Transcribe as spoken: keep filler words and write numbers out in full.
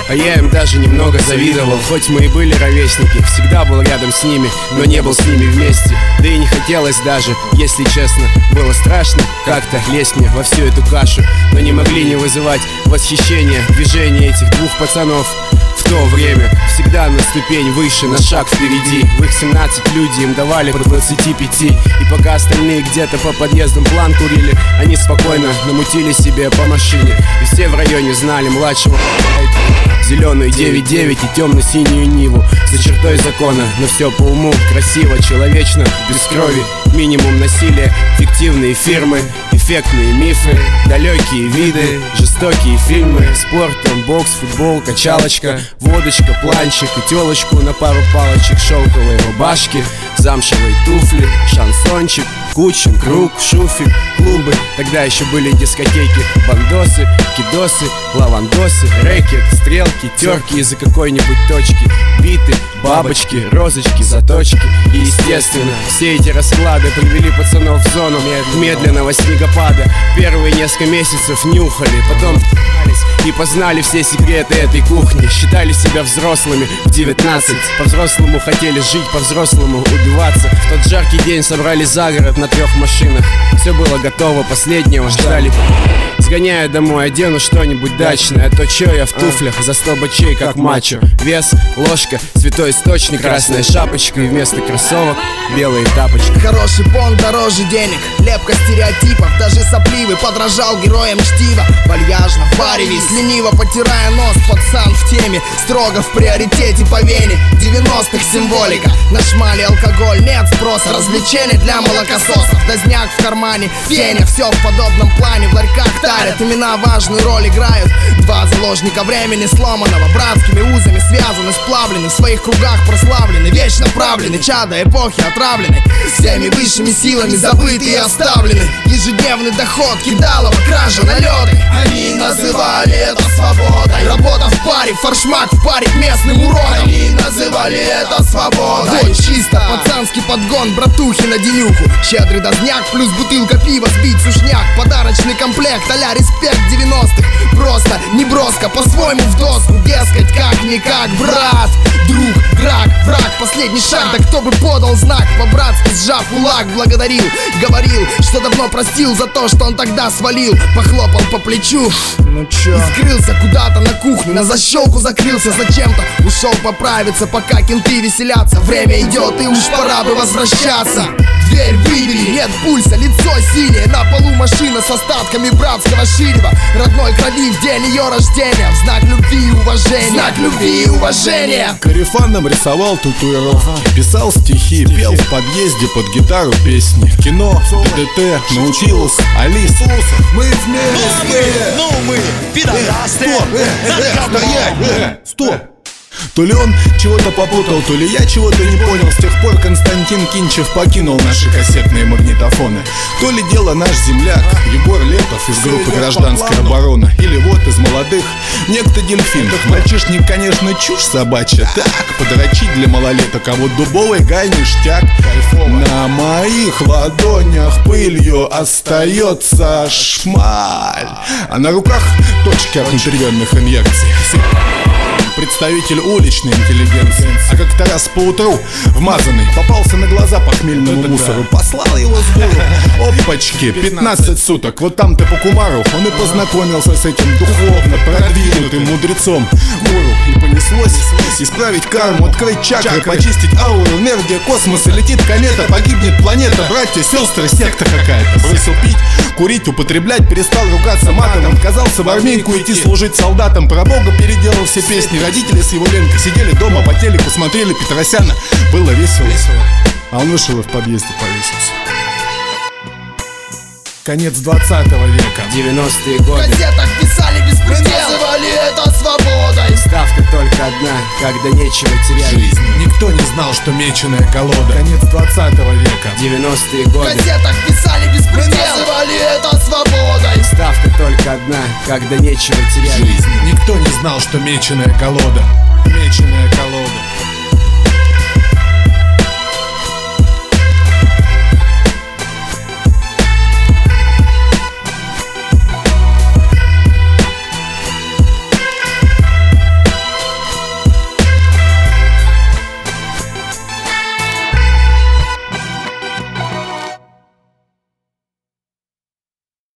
А я им даже немного завидовал. Хоть мы и были ровесники, всегда был рядом с ними, но не был с ними вместе. Да и не хотелось даже, если честно. Было страшно как-то лезть мне во всю эту кашу, но не могли не вызывать восхищения движения этих двух пацанов. В то время всегда на ступень выше, на шаг впереди. В их семнадцать люди им давали по двадцати пяти. И пока остальные где-то по подъездам план курили, они спокойно намутили себе по машине. И все в районе знали младшего зеленую девять девять и темно-синюю Ниву. За чертой закона, но все по уму, красиво, человечно, без крови. Минимум насилия, фиктивные фирмы, эффектные мифы, далекие виды, жестокие фильмы. Спорт, там бокс, футбол, качалочка, водочка, планчик и телочку на пару палочек, шелковые рубашки, замшевые туфли, шансончик, Кучин, круг, шуфик, клубы. Тогда еще были дискотеки, бандосы, кидосы, лавандосы, рэкет, стрелки, терки из-за какой-нибудь точки, биты, бабочки, розочки, заточки. И естественно, все эти расклады привели пацанов в зону медленного снегопада. Первые несколько месяцев нюхали, потом и познали все секреты этой кухни. Считали себя взрослыми в девятнадцать, по-взрослому хотели жить, по-взрослому убиваться. В тот жаркий день собрали за город на трех машинах. Все было готово, последнего ждали. Сгоняю домой, одену что-нибудь дачное, а то чё я в туфлях за сто бачей, как мачо. Вес, ложка, святой источник, красная шапочка и вместо кроссовок белые тапочки. Хороший понт дороже денег, лепка стереотипов. Даже сопливый подражал героям чтива. Вальяжно, в баре весь лениво потирая нос, пацан в теме, строго в приоритете по вене. Девяностых символика, на шмале алкоголь, нет спроса. Развлечения для молокососов, дозняк в кармане, феня. Все в подобном плане, в ларьках тарят, имена важную роль играют. Два заложника времени сломанного, братскими узами связаны, сплавлены, в своих кругах прославлены, вечно правлены, чада эпохи отравлены, всеми высшими силами забыты и оставлены. Ежедневный доход, кидалово, кража, налеты. Они называли это свободой. Работа в паре, форшмак в паре к местным уродам. Они называли это свободой. Вот чисто пацанский подгон, братухи на денюху. Щедрый дозняк плюс бутылка пива, сбить сушняк. Подарочный комплект а-ля респект девяностых. Просто, не броско, по-своему в доску. Дескать, как-никак, брат, друг, драк, враг, последний шаг. Да кто бы подал знак, по-братски сжав кулак, благодарил, говорил, что давно простил за то, что он тогда свалил. Похлопал по плечу, ну чё? И скрылся куда-то на кухню, на защелку закрылся зачем-то. Ушел поправиться, пока кенты веселятся. Время идет и уж пора бы возвращаться. Дверь выбери, нет пульса, лицо синее. На полу машина с остатками братского ширева. Родной крови в день ее рождения, в знак любви и уважения. В знак любви и уважения. Корефаном рисовал татуировки, писал стихи, пел в подъезде под гитару песни. В кино, ДДТ, научилась Алис. Мы вместе. Ну мы, пидорасты. Стоять! Стоп! То ли он чего-то попутал, то ли я чего-то не понял. С тех пор Константин Кинчев покинул наши кассетные магнитофоны. То ли дело наш земляк Егор Летов из группы «Гражданская оборона». Или вот из молодых некто Дельфин. Мальчишник, конечно, чушь собачья, так, подрочить для малолеток. А вот дубовый гай ништяк. На моих ладонях пылью остается шмаль, а на руках точки от интервенных инъекций. Представитель уличной интеллигенции. А как-то раз поутру, вмазанный, попался на глаза похмельному мусору. Послал его с гуру. Опачки, пятнадцать суток. Вот там-то по кумару он и познакомился с этим духовно продвинутым мудрецом. Гуру, и понеслось исправить карму, открыть чакры, почистить ауру, энергия космоса. Летит комета, погибнет планета. Братья, сестры, секта какая-то. Бросил пить, курить, употреблять, перестал ругаться матом. Отказался в армейку идти служить солдатам. Про Бога переделал все песни. Родители с его Ленкой сидели дома, по телеку смотрели Петросяна. Было весело, а он вышел и в подъезде повесился. Конец двадцатого века, девяностые В годы. газетах писали беспредел. Мы называли это свободой. Ставка только одна, когда нечего терять. Жизнь. Никто не знал, что меченая колода. Конец двадцатого века, девяностые В годы. газетах писали беспредел. Мы называли это свободой. Ставка только одна, когда нечего терять. Жизнь. Никто не знал, что меченая колода. Меченая колода.